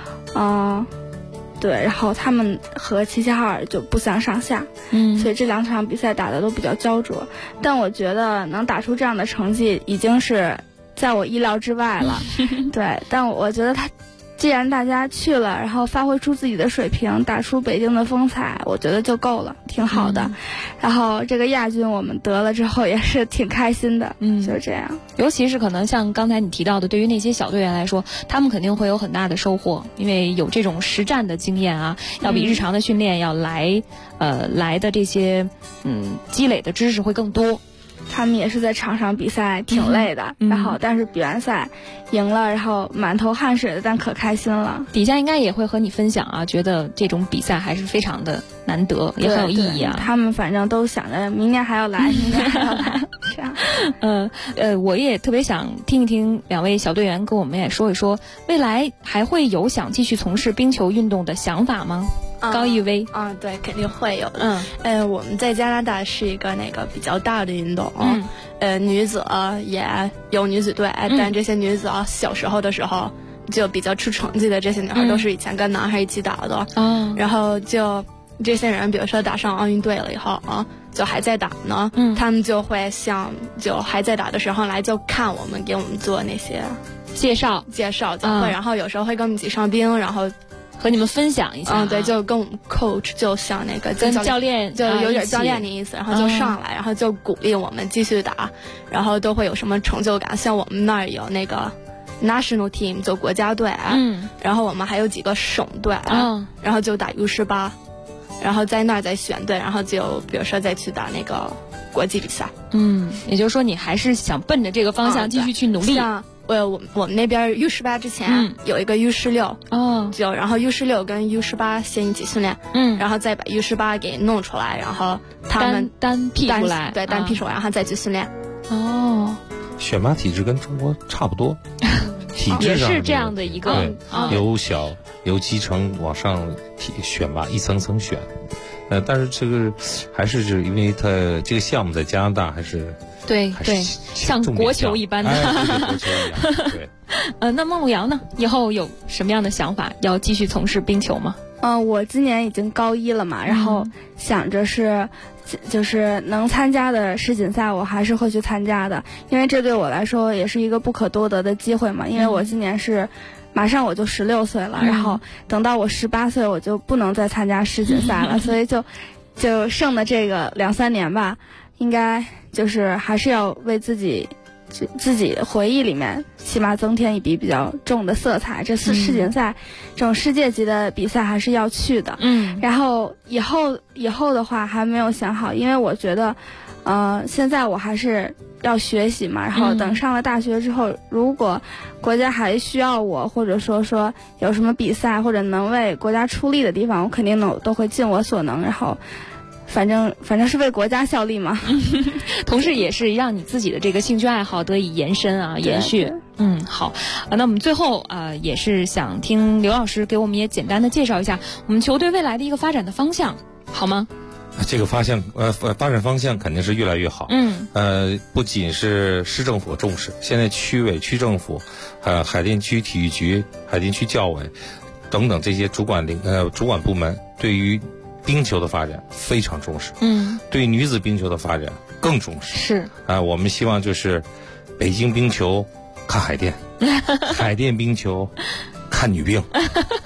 对，然后他们和齐齐哈尔就不相上下，所以这2场比赛打的都比较焦灼。但我觉得能打出这样的成绩已经是在我意料之外了，对。但我觉得既然大家去了，然后发挥出自己的水平，打出北京的风采，我觉得就够了，挺好的。然后这个亚军我们得了之后也是挺开心的，就是这样。 尤其是可能像刚才你提到的，对于那些小队员来说，他们肯定会有很大的收获，因为有这种实战的经验啊，要比日常的训练要来的这些积累的知识会更多。 他们也是在场上比赛挺累的，然后但是比完赛赢了，然后满头汗水的，但可开心了。 底下应该也会和你分享啊，觉得这种比赛还是非常的难得，也很有意义啊。 他们反正都想着明年还要来，明年还要来，这样。 我也特别想听一听2位小队员跟我们也说一说，未来还会有想继续从事冰球运动的想法吗？高一威， 对，肯定会有的。我们在加拿大是一个比较大的运动，女子也有女子队，但这些女子小时候的时候就比较出成绩的这些女孩都是以前跟男孩一起打的，然后就这些人比如说打上奥运队了以后就还在打呢，他们就会就还在打的时候来就看我们，给我们做那些介绍就会，然后有时候会跟我们一起上冰，然后和你们分享一下。 对，就跟我们 coach 就像那个跟教练就有点教练的意思，然后就上来，然后就鼓励我们继续打，然后都会有什么成就感。像我们那儿有那个 national team 就国家队，然后我们还有几个省队，然后就打 U18，然后在那儿再选队，然后就比如说再去打那个国际比赛。 也就是说你还是想奔着这个方向继续去努力。 我们那边 U18 之前有一个 U16，然后 U16 跟 U18 先一起训练，然后再把 U18 给弄出来，然后他们单辟出来， 对，单辟出来，然后再去训练。 选拔体制跟中国差不多，体制上也是这样的一个， 由基层往上选拔，一层层选。但是这个还是因为它这个项目在加拿大还是。 对，像国球一般的， 国球一样。对。 那孟路遥呢？以后有什么样的想法？要继续从事冰球吗？ 我今年已经高1了嘛，然后想着就是能参加的世锦赛，我还是会去参加的，因为这对我来说也是一个不可多得的机会嘛。因为我今年马上我就16岁了，然后等到我18岁，我就不能再参加世锦赛了，所以就剩的这个2-3年吧，应该就是还是要为自己回忆里面起码增添一笔比较重的色彩。这次世锦赛这种世界级的比赛还是要去的。然后以后的话还没有想好，因为我觉得现在我还是要学习嘛，然后等上了大学之后，如果国家还需要我，或者说有什么比赛或者能为国家出力的地方，我肯定都会尽我所能，然后反正是为国家效力嘛。 同时也是让你自己的这个兴趣爱好得以延伸延续。好，那我们最后也是想听刘老师给我们也简单的介绍一下我们球队未来的一个发展的方向，好吗？ 这个发展方向肯定是越来越好。不仅是市政府重视，现在区委、区政府、海淀区体育局、海淀区教委等等这些主管部门对于冰球的发展非常重视。对女子冰球的发展更重视。 是我们希望就是北京冰球看海淀，海淀冰球看女冰。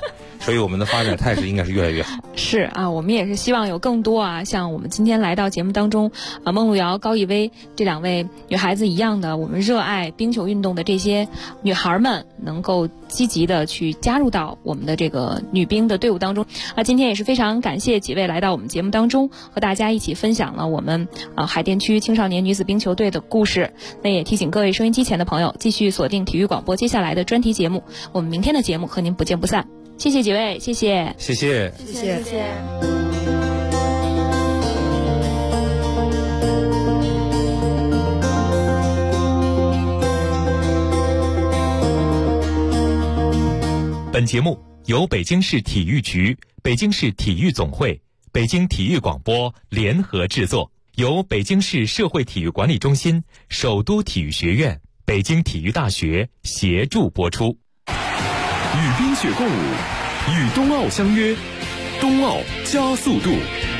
所以我们的发展态势应该是越来越好。 是啊，我们也是希望有更多像我们今天来到节目当中孟璐瑶、高艺薇这2位女孩子一样的，我们热爱冰球运动的这些女孩们能够积极的去加入到我们的这个女兵的队伍当中。今天也是非常感谢几位来到我们节目当中，和大家一起分享了我们海淀区青少年女子冰球队的故事。那也提醒各位收音机前的朋友继续锁定体育广播接下来的专题节目，我们明天的节目和您不见不散。谢谢几位，谢谢， 谢谢， 谢谢，谢谢。 本节目由北京市体育局、北京市体育总会、北京体育广播联合制作，由北京市社会体育管理中心、首都体育学院、北京体育大学协助播出。 与冰雪共舞，与冬奥相约，冬奥加速度。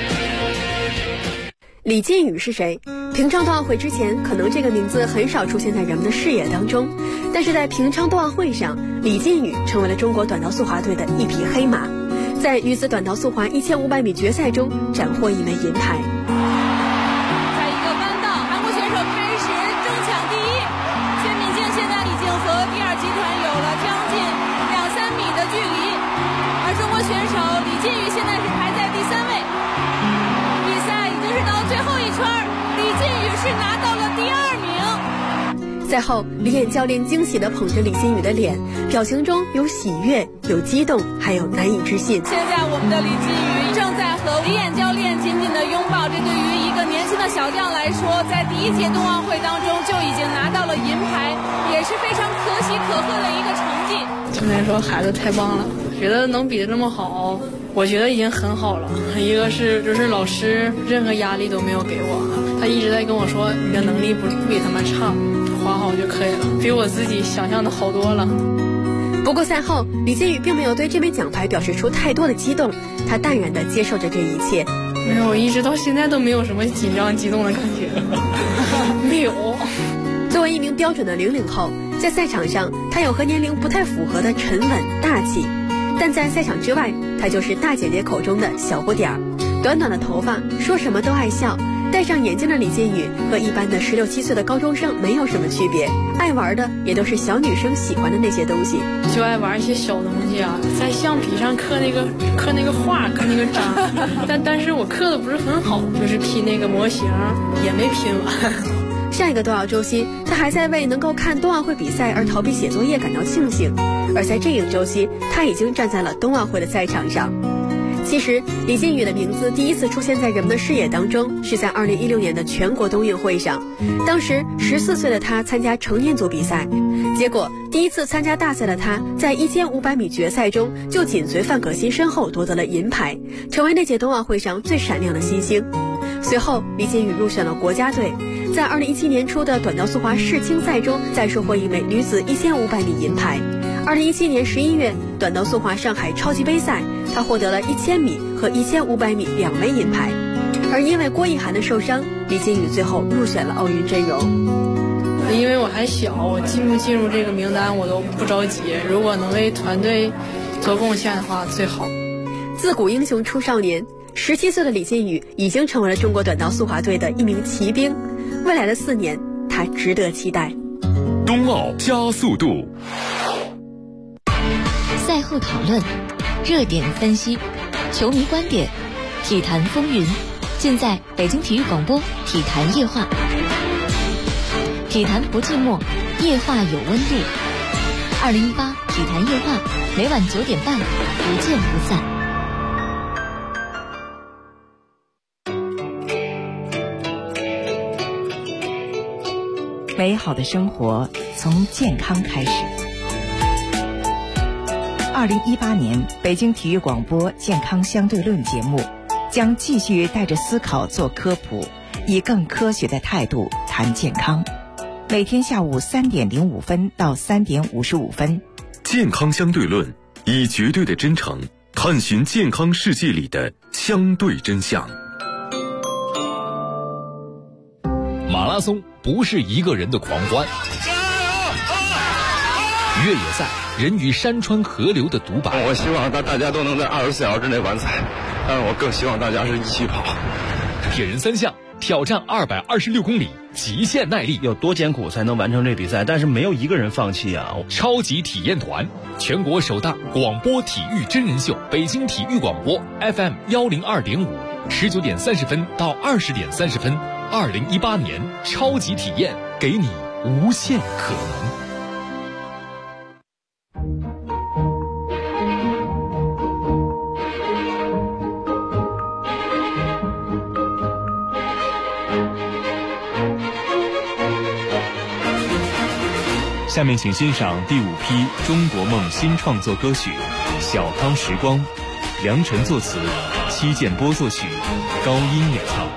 李金羽是谁？平昌冬奥会之前，可能这个名字很少出现在人们的视野当中，但是在平昌冬奥会上，李金羽成为了中国短道速滑队的一匹黑马，在女子短道速滑1500米决赛中斩获1枚银牌。 在一个弯道，韩国选手开始争抢第一，薛敏静现在已经和第2集团有了将近2-3米的距离，而中国选手李金羽现在是排在第3位。比赛已经是到最后一圈，李金羽是拿到了第2名。 赛后，李演教练惊喜地捧着李金羽的脸，表情中有喜悦，有激动，还有难以置信。 现在我们的李金羽正在和李演教练紧紧地拥抱，这对于一个年轻的小将来说，在第1届冬奥会当中就已经拿到了银牌，也是非常可喜可贺的一个成绩。 教练说孩子太棒了，觉得能比得这么好，我觉得已经很好了。一个是就是老师任何压力都没有给我，他一直在跟我说你的能力不比他们差，滑好就可以了，比我自己想象的好多了。 不过赛后，李金羽并没有对这枚奖牌表示出太多的激动，他淡然地接受着这一切。 没有，我一直到现在都没有什么紧张激动的感觉，没有。 作为一名标准的00后，在赛场上他有和年龄不太符合的沉稳大气，但在赛场之外，他就是大姐姐口中的小不点儿。短短的头发，说什么都爱笑，戴上眼镜的李金羽和一般的16、17岁的高中生没有什么区别，爱玩的也都是小女生喜欢的那些东西， 就爱玩一些小东西啊，在橡皮上刻那个画，刻那个章，但是我刻的不是很好，就是拼那个模型也没拼完。 上一个冬奥周期，他还在为能够看冬奥会比赛而逃避写作业感到庆幸，而在这个周期，他已经站在了冬奥会的赛场上。其实，李金羽的名字第一次出现在人们的视野当中，是在2016年的全国冬运会上。当时14岁的他参加成年组比赛，结果第一次参加大赛的他，在1500米决赛中就紧随范可新身后夺得了银牌，成为那届冬奥会上最闪亮的新星。随后，李金羽入选了国家队，在2017年初的短道速滑世青赛中再收获1枚女子1500米银牌。2017年11月，短道速滑上海超级杯赛，他获得了1000米和1500米2枚银牌。而因为郭奕涵的受伤，李金羽最后入选了奥运阵容。 因为我还小，我进不进入这个名单我都不着急，如果能为团队做贡献的话最好。 自古英雄出少年，17岁的李金羽已经成为了中国短道速滑队的一名骑兵，未来的4年他值得期待。 冬奥加速度， 赛后讨论，热点分析，球迷观点，体坛风云，尽在北京体育广播体坛夜话。体坛不寂寞，夜话有温度。2018体坛夜话，每晚9点半，不见不散。 美好的生活从健康开始。2018年北京体育广播健康相对论节目将继续带着思考做科普，以更科学的态度谈健康。每天下午3点05分到3点55分， 健康相对论以绝对的真诚探寻健康世界里的相对真相。 马拉松不是一个人的狂欢，越野赛人与山川河流的独白。 我希望大家都能在24小时之内完赛，但我更希望大家是一起跑。 铁人3项挑战226公里，极限耐力， 有多艰苦才能完成这比赛？但是没有一个人放弃啊！ 超级体验团，全国首档广播体育真人秀，北京体育广播 FM 102.5，19点30分到20点30分，2018年超级体验，给你无限可能。 下面请欣赏第5批中国梦新创作歌曲《小康时光》，梁晨作词，戚建波作曲，高音演唱。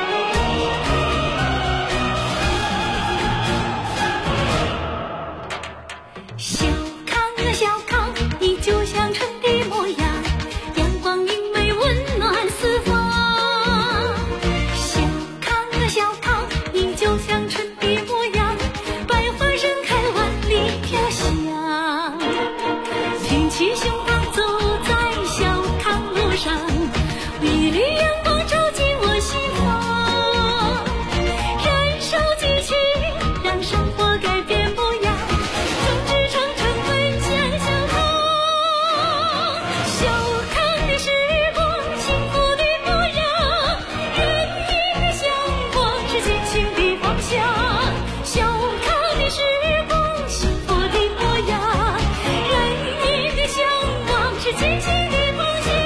小康啊小康，你就像春的模样，阳光明媚温暖四方。小康啊小康，你就像春的模样，百花盛开万里飘香。挺起胸膛走在小康路上，美丽阳光照进我心房。燃烧激情，让生活改变模样，众志成城奔向小康。小康的时光，幸福的模样，人民的向往是前行的方向。小康的时光，幸福的模样，人民的向往是前行的方向。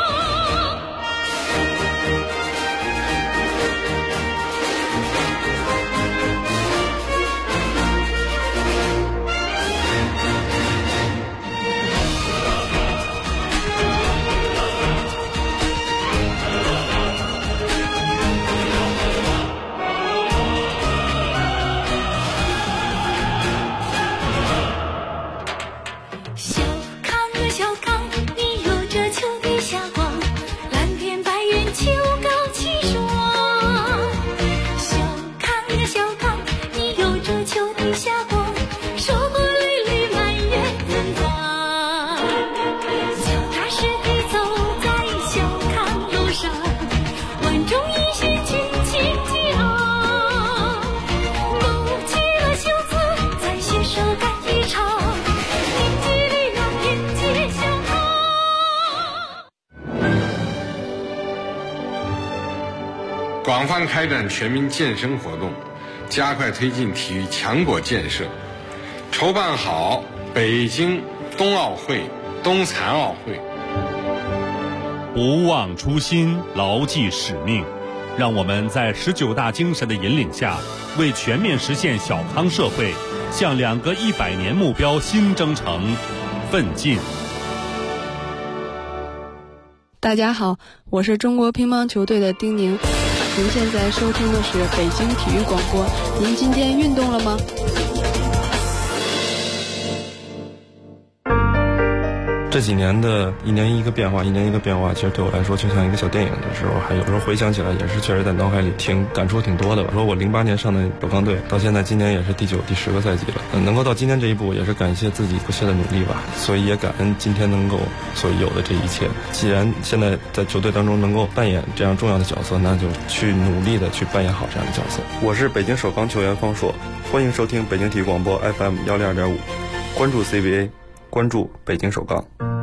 小康啊小康，你有着秋的霞光，蓝天白云秋高气爽。小康啊小康，你有着秋的霞光，收获累累满园芬芳。脚踏实地走在小康路上，万众一心群情激昂。鼓起了袖子，再携手干一场。 广泛开展全民健身活动，加快推进体育强国建设，筹办好北京冬奥会、冬残奥会。 不忘初心，牢记使命，让我们在19大精神的引领下，为全面实现小康社会，向2个100年目标新征程奋进。 大家好，我是中国乒乓球队的丁宁。您现在收听的是北京体育广播。您今天运动了吗？ 这几年的一年一个变化，其实对我来说就像一个小电影的时候，还有时候回想起来也是确实在脑海里感触挺多的吧。说我08年上的首钢队，到现在今年也是第9、第10个赛季了，能够到今天这一步，也是感谢自己不懈的努力吧。所以也感恩今天能够所有的这一切。既然现在在球队当中能够扮演这样重要的角色，那就去努力的去扮演好这样的角色。我是北京首钢球员方硕，欢迎收听北京体育广播 FM 102.5，关注 CBA， 关注北京首钢。